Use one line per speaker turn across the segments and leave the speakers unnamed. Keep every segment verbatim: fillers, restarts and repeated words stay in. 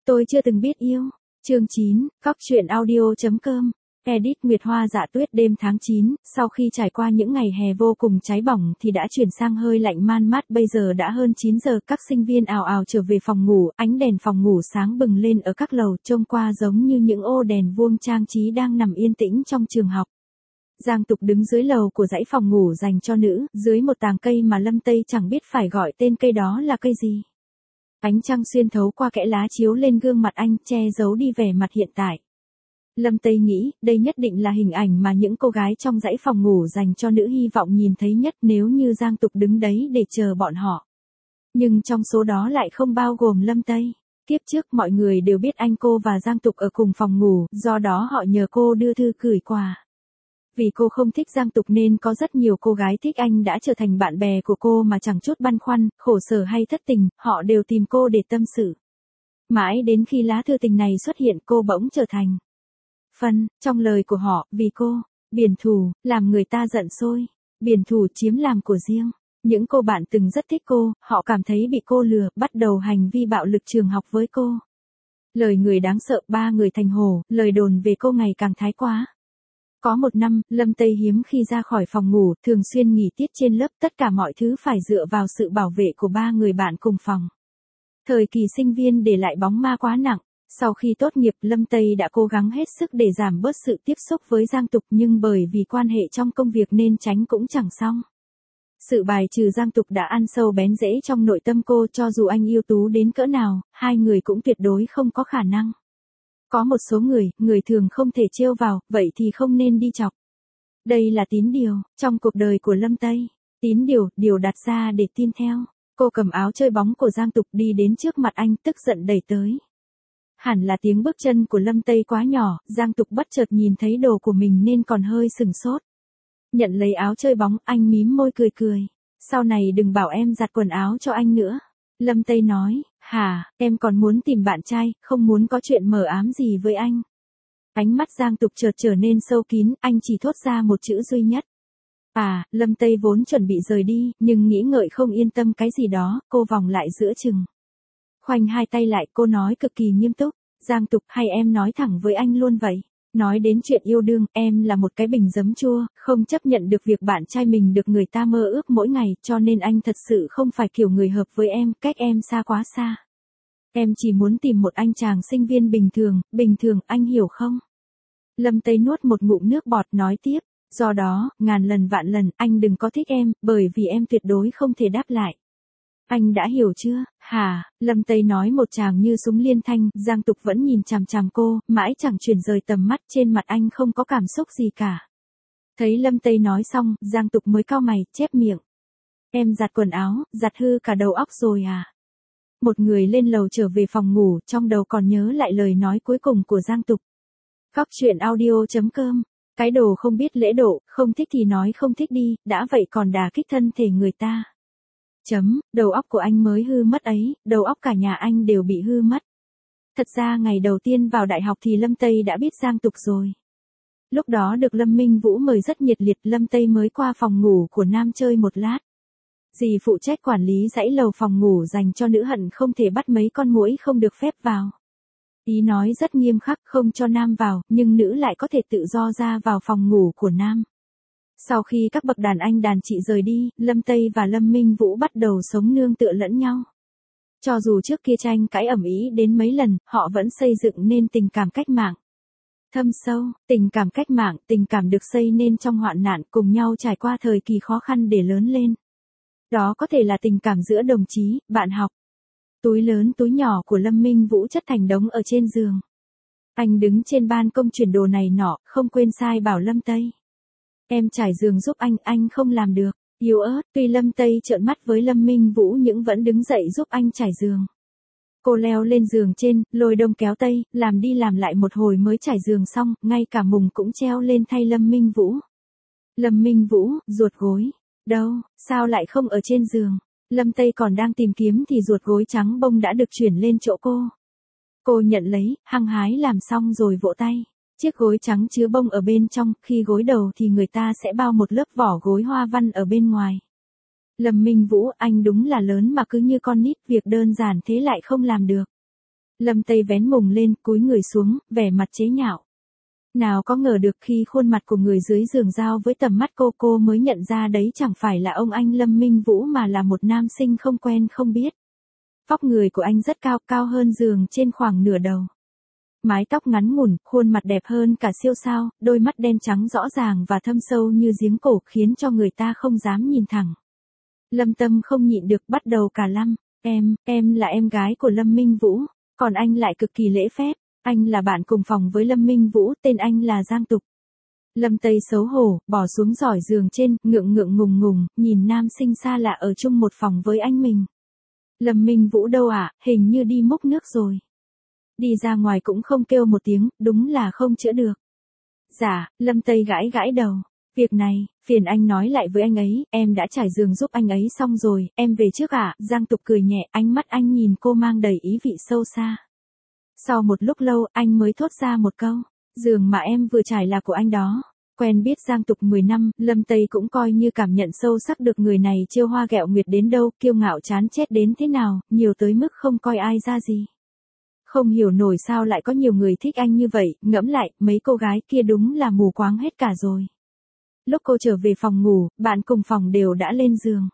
Tôi chưa từng biết yêu. Chương chín, cóc truyện audio.com. Edit Nguyệt Hoa Dạ Tuyết đêm tháng chín, sau khi trải qua những ngày hè vô cùng cháy bỏng thì đã chuyển sang hơi lạnh man mát. Bây giờ đã hơn chín giờ, các sinh viên ào ào trở về phòng ngủ, ánh đèn phòng ngủ sáng bừng lên ở các lầu, trông qua giống như những ô đèn vuông trang trí đang nằm yên tĩnh trong trường học. Giang Tục đứng dưới lầu của dãy phòng ngủ dành cho nữ, dưới một tàng cây mà Lâm Tây chẳng biết phải gọi tên cây đó là cây gì. Ánh trăng xuyên thấu qua kẽ lá chiếu lên gương mặt anh, che giấu đi vẻ mặt hiện tại. Lâm Tây nghĩ, đây nhất định là hình ảnh mà những cô gái trong dãy phòng ngủ dành cho nữ hy vọng nhìn thấy nhất nếu như Giang Tục đứng đấy để chờ bọn họ. Nhưng trong số đó lại không bao gồm Lâm Tây. Kiếp trước mọi người đều biết anh cô và Giang Tục ở cùng phòng ngủ, do đó họ nhờ cô đưa thư gửi quà. Vì cô không thích Giang Tục nên có rất nhiều cô gái thích anh đã trở thành bạn bè của cô mà chẳng chút băn khoăn, khổ sở hay thất tình, họ đều tìm cô để tâm sự. Mãi đến khi lá thư tình này xuất hiện cô bỗng trở thành phần, trong lời của họ, vì cô, biển thủ, làm người ta giận sôi, biển thủ chiếm làm của riêng. Những cô bạn từng rất thích cô, họ cảm thấy bị cô lừa, bắt đầu hành vi bạo lực trường học với cô. Lời người đáng sợ, ba người thành hổ, lời đồn về cô ngày càng thái quá. Có một năm, Lâm Tây hiếm khi ra khỏi phòng ngủ, thường xuyên nghỉ tiết trên lớp, tất cả mọi thứ phải dựa vào sự bảo vệ của ba người bạn cùng phòng. Thời kỳ sinh viên để lại bóng ma quá nặng. Sau khi tốt nghiệp, Lâm Tây đã cố gắng hết sức để giảm bớt sự tiếp xúc với Giang Tục, nhưng bởi vì quan hệ trong công việc nên tránh cũng chẳng xong. Sự bài trừ Giang Tục đã ăn sâu bén rễ trong nội tâm cô, cho dù anh yêu tú đến cỡ nào, hai người cũng tuyệt đối không có khả năng. Có một số người, người thường không thể trêu vào, vậy thì không nên đi chọc. Đây là tín điều, trong cuộc đời của Lâm Tây. Tín điều, điều đặt ra để tin theo. Cô cầm áo chơi bóng của Giang Tục đi đến trước mặt anh, tức giận đẩy tới. Hẳn là tiếng bước chân của Lâm Tây quá nhỏ, Giang Tục bất chợt nhìn thấy đồ của mình nên còn hơi sừng sốt. Nhận lấy áo chơi bóng, anh mím môi cười cười. Sau này đừng bảo em giặt quần áo cho anh nữa. Lâm Tây nói, hả, em còn muốn tìm bạn trai, không muốn có chuyện mờ ám gì với anh. Ánh mắt Giang Tục chợt trở nên sâu kín, anh chỉ thốt ra một chữ duy nhất. À, Lâm Tây vốn chuẩn bị rời đi, nhưng nghĩ ngợi không yên tâm cái gì đó, cô vòng lại giữa chừng. Khoanh hai tay lại, cô nói cực kỳ nghiêm túc, Giang Tục, hay em nói thẳng với anh luôn vậy. Nói đến chuyện yêu đương, em là một cái bình giấm chua, không chấp nhận được việc bạn trai mình được người ta mơ ước mỗi ngày, cho nên anh thật sự không phải kiểu người hợp với em, cách em xa quá xa. Em chỉ muốn tìm một anh chàng sinh viên bình thường, bình thường, anh hiểu không? Lâm Tây nuốt một ngụm nước bọt nói tiếp, do đó, ngàn lần vạn lần, anh đừng có thích em, bởi vì em tuyệt đối không thể đáp lại. Anh đã hiểu chưa, hả? Lâm Tây nói một tràng như súng liên thanh, Giang Tục vẫn nhìn chằm chằm cô, mãi chẳng chuyển rời tầm mắt, trên mặt anh không có cảm xúc gì cả. Thấy Lâm Tây nói xong, Giang Tục mới cau mày, chép miệng. Em giặt quần áo, giặt hư cả đầu óc rồi à? Một người lên lầu trở về phòng ngủ, trong đầu còn nhớ lại lời nói cuối cùng của Giang Tục. Cóc truyện audio.com. Cái đồ không biết lễ độ, không thích thì nói không thích đi, đã vậy còn đả kích thân thể người ta. Chấm, đầu óc của anh mới hư mất ấy, đầu óc cả nhà anh đều bị hư mất. Thật ra ngày đầu tiên vào đại học thì Lâm Tây đã biết Giang Tục rồi. Lúc đó được Lâm Minh Vũ mời rất nhiệt liệt, Lâm Tây mới qua phòng ngủ của Nam chơi một lát. Dì phụ trách quản lý dãy lầu phòng ngủ dành cho nữ hận không thể bắt mấy con muỗi không được phép vào. Ý nói rất nghiêm khắc, không cho nam vào, nhưng nữ lại có thể tự do ra vào phòng ngủ của nam. Sau khi các bậc đàn anh đàn chị rời đi, Lâm Tây và Lâm Minh Vũ bắt đầu sống nương tựa lẫn nhau. Cho dù trước kia tranh cãi ầm ĩ đến mấy lần, họ vẫn xây dựng nên tình cảm cách mạng. Thâm sâu, tình cảm cách mạng, tình cảm được xây nên trong hoạn nạn, cùng nhau trải qua thời kỳ khó khăn để lớn lên. Đó có thể là tình cảm giữa đồng chí, bạn học. Túi lớn túi nhỏ của Lâm Minh Vũ chất thành đống ở trên giường. Anh đứng trên ban công chuyển đồ này nọ, không quên sai bảo Lâm Tây. Em trải giường giúp anh, anh không làm được. Yếu ớt, tuy Lâm Tây trợn mắt với Lâm Minh Vũ nhưng vẫn đứng dậy giúp anh trải giường. Cô leo lên giường trên, lôi đông kéo tây, làm đi làm lại một hồi mới trải giường xong, ngay cả mùng cũng treo lên thay Lâm Minh Vũ. Lâm Minh Vũ, ruột gối. Đâu, sao lại không ở trên giường? Lâm Tây còn đang tìm kiếm thì ruột gối trắng bông đã được chuyển lên chỗ cô. Cô nhận lấy, hăng hái làm xong rồi vỗ tay. Chiếc gối trắng chứa bông ở bên trong, khi gối đầu thì người ta sẽ bao một lớp vỏ gối hoa văn ở bên ngoài. Lâm Minh Vũ, anh đúng là lớn mà cứ như con nít, việc đơn giản thế lại không làm được. Lâm Tây vén mùng lên, cúi người xuống, vẻ mặt chế nhạo. Nào có ngờ được khi khuôn mặt của người dưới giường giao với tầm mắt cô cô mới nhận ra đấy chẳng phải là ông anh Lâm Minh Vũ mà là một nam sinh không quen không biết. Vóc người của anh rất cao, cao hơn giường trên khoảng nửa đầu. Mái tóc ngắn ngủn, khuôn mặt đẹp hơn cả siêu sao, đôi mắt đen trắng rõ ràng và thâm sâu như giếng cổ khiến cho người ta không dám nhìn thẳng. Lâm Tâm không nhịn được bắt đầu cả lăm, em, em là em gái của Lâm Minh Vũ, còn anh lại cực kỳ lễ phép, anh là bạn cùng phòng với Lâm Minh Vũ, tên anh là Giang Tục. Lâm Tây xấu hổ, bỏ xuống giỏi giường trên, ngượng ngượng ngùng ngùng, nhìn nam sinh xa lạ ở chung một phòng với anh mình. Lâm Minh Vũ đâu ạ, à? Hình như đi múc nước rồi. Đi ra ngoài cũng không kêu một tiếng, đúng là không chữa được. Dạ, Lâm Tây gãi gãi đầu. Việc này, phiền anh nói lại với anh ấy, em đã trải giường giúp anh ấy xong rồi, em về trước ạ. À? Giang Tục cười nhẹ, ánh mắt anh nhìn cô mang đầy ý vị sâu xa. Sau một lúc lâu, anh mới thốt ra một câu, giường mà em vừa trải là của anh đó. Quen biết Giang Tục mười năm, Lâm Tây cũng coi như cảm nhận sâu sắc được người này chiêu hoa ghẹo nguyệt đến đâu, kiêu ngạo chán chết đến thế nào, nhiều tới mức không coi ai ra gì. Không hiểu nổi sao lại có nhiều người thích anh như vậy, ngẫm lại, mấy cô gái kia đúng là mù quáng hết cả rồi. Lúc cô trở về phòng ngủ, bạn cùng phòng đều đã lên giường.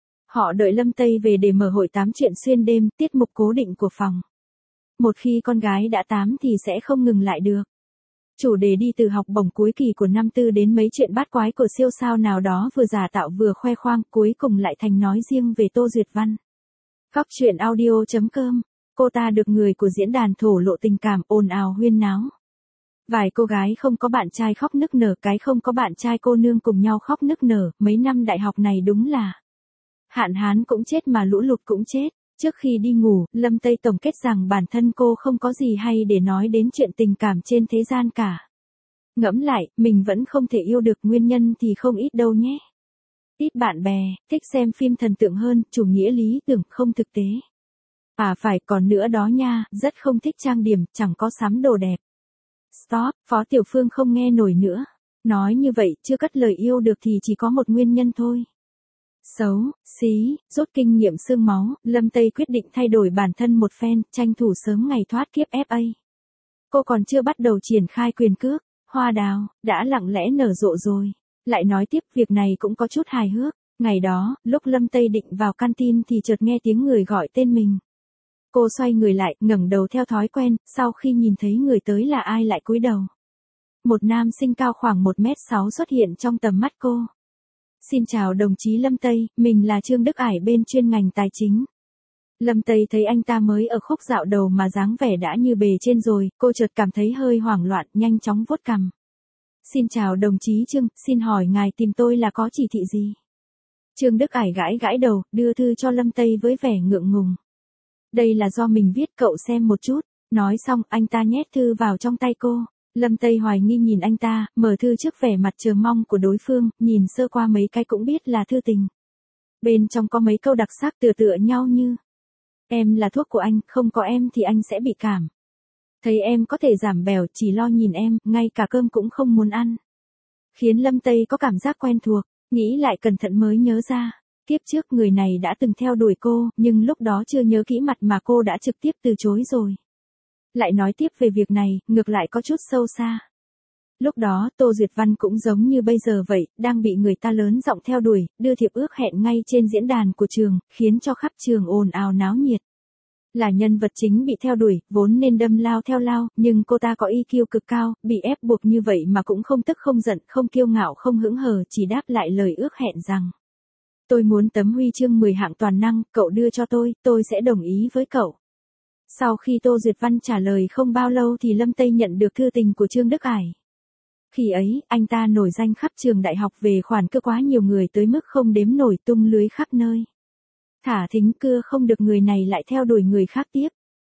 Họ đợi Lâm Tây về để mở hội tám chuyện xuyên đêm, tiết mục cố định của phòng. Một khi con gái đã tám thì sẽ không ngừng lại được. Chủ đề đi từ học bổng cuối kỳ của năm tư đến mấy chuyện bát quái của siêu sao nào đó vừa giả tạo vừa khoe khoang, cuối cùng lại thành nói riêng về Tô Duyệt Văn. Góc truyện audio chấm com, cô ta được người của diễn đàn thổ lộ tình cảm ồn ào huyên náo. Vài cô gái không có bạn trai khóc nức nở, cái không có bạn trai cô nương cùng nhau khóc nức nở, mấy năm đại học này đúng là hạn hán cũng chết mà lũ lụt cũng chết. Trước khi đi ngủ, Lâm Tây tổng kết rằng bản thân cô không có gì hay để nói đến chuyện tình cảm trên thế gian cả. Ngẫm lại, mình vẫn không thể yêu được, nguyên nhân thì không ít đâu nhé. Ít bạn bè, thích xem phim thần tượng hơn, chủ nghĩa lý tưởng không thực tế. À phải, còn nữa đó nha, rất không thích trang điểm, chẳng có sắm đồ đẹp. Stop, Phó Tiểu Phương không nghe nổi nữa. Nói như vậy, chưa cất lời yêu được thì chỉ có một nguyên nhân thôi. Xấu, xí, rút kinh nghiệm xương máu, Lâm Tây quyết định thay đổi bản thân một phen, tranh thủ sớm ngày thoát kiếp ép a. Cô còn chưa bắt đầu triển khai quyền cước, hoa đào, đã lặng lẽ nở rộ rồi. Lại nói tiếp, việc này cũng có chút hài hước. Ngày đó, lúc Lâm Tây định vào canteen thì chợt nghe tiếng người gọi tên mình. Cô xoay người lại, ngẩng đầu theo thói quen, sau khi nhìn thấy người tới là ai lại cúi đầu. Một nam sinh cao khoảng một mét sáu xuất hiện trong tầm mắt cô. Xin chào đồng chí Lâm Tây, mình là Trương Đức Ải bên chuyên ngành tài chính. Lâm Tây thấy anh ta mới ở khúc dạo đầu mà dáng vẻ đã như bề trên rồi, cô chợt cảm thấy hơi hoảng loạn, nhanh chóng vuốt cằm. Xin chào đồng chí Trương, xin hỏi ngài tìm tôi là có chỉ thị gì? Trương Đức Ải gãi gãi đầu, đưa thư cho Lâm Tây với vẻ ngượng ngùng. Đây là do mình viết, cậu xem một chút. Nói xong, anh ta nhét thư vào trong tay cô. Lâm Tây hoài nghi nhìn anh ta, mở thư trước vẻ mặt chờ mong của đối phương, nhìn sơ qua mấy cái cũng biết là thư tình. Bên trong có mấy câu đặc sắc tựa tựa nhau như: em là thuốc của anh, không có em thì anh sẽ bị cảm. Thấy em có thể giảm bèo, chỉ lo nhìn em, ngay cả cơm cũng không muốn ăn. Khiến Lâm Tây có cảm giác quen thuộc, nghĩ lại cẩn thận mới nhớ ra. Kiếp trước người này đã từng theo đuổi cô, nhưng lúc đó chưa nhớ kỹ mặt mà cô đã trực tiếp từ chối rồi. Lại nói tiếp về việc này, ngược lại có chút sâu xa. Lúc đó, Tô Duyệt Văn cũng giống như bây giờ vậy, đang bị người ta lớn giọng theo đuổi, đưa thiệp ước hẹn ngay trên diễn đàn của trường, khiến cho khắp trường ồn ào náo nhiệt. Là nhân vật chính bị theo đuổi, vốn nên đâm lao theo lao, nhưng cô ta có i kiu cực cao, bị ép buộc như vậy mà cũng không tức không giận, không kiêu ngạo không hững hờ, chỉ đáp lại lời ước hẹn rằng: tôi muốn tấm huy chương mười hạng toàn năng, cậu đưa cho tôi, tôi sẽ đồng ý với cậu. Sau khi Tô Duyệt Văn trả lời không bao lâu thì Lâm Tây nhận được thư tình của Trương Đức Ải. Khi ấy, anh ta nổi danh khắp trường đại học về khoản cưa quá nhiều người tới mức không đếm nổi, tung lưới khắp nơi. Thả thính cưa không được người này lại theo đuổi người khác tiếp.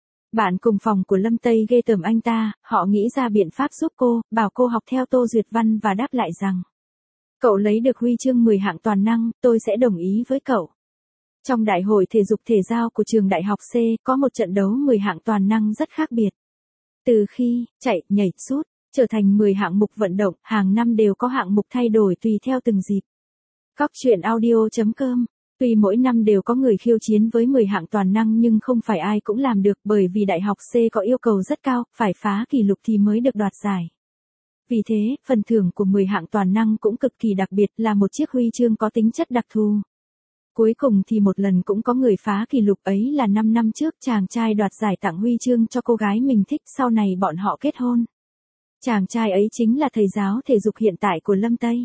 Bạn cùng phòng của Lâm Tây ghê tởm anh ta, họ nghĩ ra biện pháp giúp cô, bảo cô học theo Tô Duyệt Văn và đáp lại rằng: cậu lấy được huy chương mười hạng toàn năng, tôi sẽ đồng ý với cậu. Trong đại hội thể dục thể giao của trường đại học C, có một trận đấu mười hạng toàn năng rất khác biệt. Từ khi chạy, nhảy, sút, trở thành mười hạng mục vận động, hàng năm đều có hạng mục thay đổi tùy theo từng dịp. Góc truyện audio chấm com Tuy mỗi năm đều có người khiêu chiến với mười hạng toàn năng nhưng không phải ai cũng làm được bởi vì đại học C có yêu cầu rất cao, phải phá kỷ lục thì mới được đoạt giải. Vì thế, phần thưởng của mười hạng toàn năng cũng cực kỳ đặc biệt là một chiếc huy chương có tính chất đặc thù. Cuối cùng thì một lần cũng có người phá kỷ lục ấy là năm năm trước chàng trai đoạt giải tặng huy chương cho cô gái mình thích sau này bọn họ kết hôn. Chàng trai ấy chính là thầy giáo thể dục hiện tại của Lâm Tây.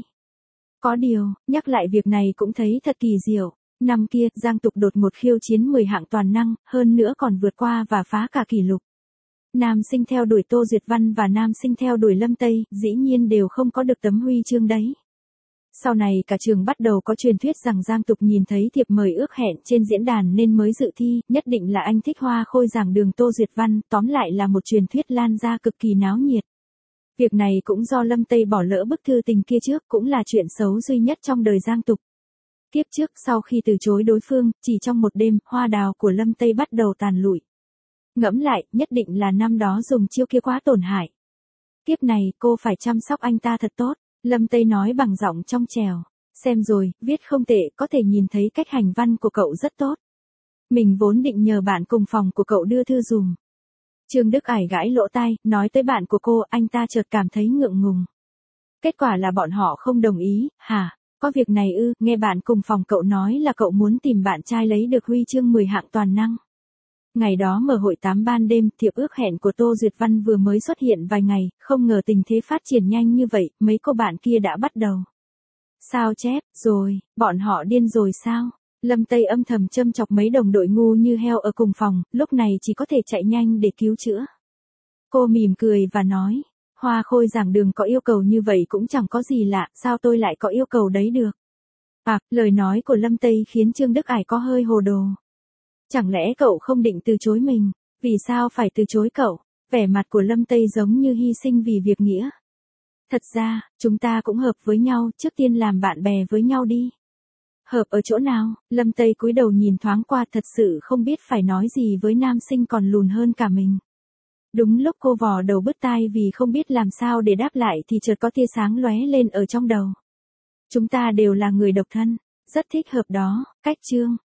Có điều, nhắc lại việc này cũng thấy thật kỳ diệu. Năm kia, Giang Tục đột ngột khiêu chiến mười hạng toàn năng, hơn nữa còn vượt qua và phá cả kỷ lục. Nam sinh theo đuổi Tô Duyệt Văn và nam sinh theo đuổi Lâm Tây, dĩ nhiên đều không có được tấm huy chương đấy. Sau này cả trường bắt đầu có truyền thuyết rằng Giang Tục nhìn thấy thiệp mời ước hẹn trên diễn đàn nên mới dự thi, nhất định là anh thích hoa khôi giảng đường Tô Duyệt Văn, tóm lại là một truyền thuyết lan ra cực kỳ náo nhiệt. Việc này cũng do Lâm Tây bỏ lỡ bức thư tình kia trước, cũng là chuyện xấu duy nhất trong đời Giang Tục. Kiếp trước sau khi từ chối đối phương, chỉ trong một đêm, hoa đào của Lâm Tây bắt đầu tàn lụi. Ngẫm lại, nhất định là năm đó dùng chiêu kia quá tổn hại. Kiếp này, cô phải chăm sóc anh ta thật tốt, Lâm Tây nói bằng giọng trong trẻo. Xem rồi, viết không tệ, có thể nhìn thấy cách hành văn của cậu rất tốt. Mình vốn định nhờ bạn cùng phòng của cậu đưa thư dùm. Trương Đức Ải gãi lỗ tai, nói tới bạn của cô, anh ta chợt cảm thấy ngượng ngùng. Kết quả là bọn họ không đồng ý, hả? Có việc này ư? Nghe bạn cùng phòng cậu nói là cậu muốn tìm bạn trai lấy được huy chương mười hạng toàn năng. Ngày đó mở hội tám ban đêm, thiệp ước hẹn của Tô Duyệt Văn vừa mới xuất hiện vài ngày, không ngờ tình thế phát triển nhanh như vậy, mấy cô bạn kia đã bắt đầu. Sao chép, rồi, bọn họ điên rồi sao? Lâm Tây âm thầm châm chọc mấy đồng đội ngu như heo ở cùng phòng, lúc này chỉ có thể chạy nhanh để cứu chữa. Cô mỉm cười và nói, hoa khôi giảng đường có yêu cầu như vậy cũng chẳng có gì lạ, sao tôi lại có yêu cầu đấy được? À, lời nói của Lâm Tây khiến Trương Đức Ải có hơi hồ đồ. Chẳng lẽ cậu không định từ chối mình? Vì sao phải từ chối cậu? Vẻ mặt của Lâm Tây giống như hy sinh vì việc nghĩa. Thật ra, chúng ta cũng hợp với nhau, trước tiên làm bạn bè với nhau đi. Hợp ở chỗ nào? Lâm Tây cúi đầu nhìn thoáng qua, thật sự không biết phải nói gì với nam sinh còn lùn hơn cả mình. Đúng lúc cô vò đầu bứt tai vì không biết làm sao để đáp lại thì chợt có tia sáng lóe lên ở trong đầu. Chúng ta đều là người độc thân, rất thích hợp đó, cách chương.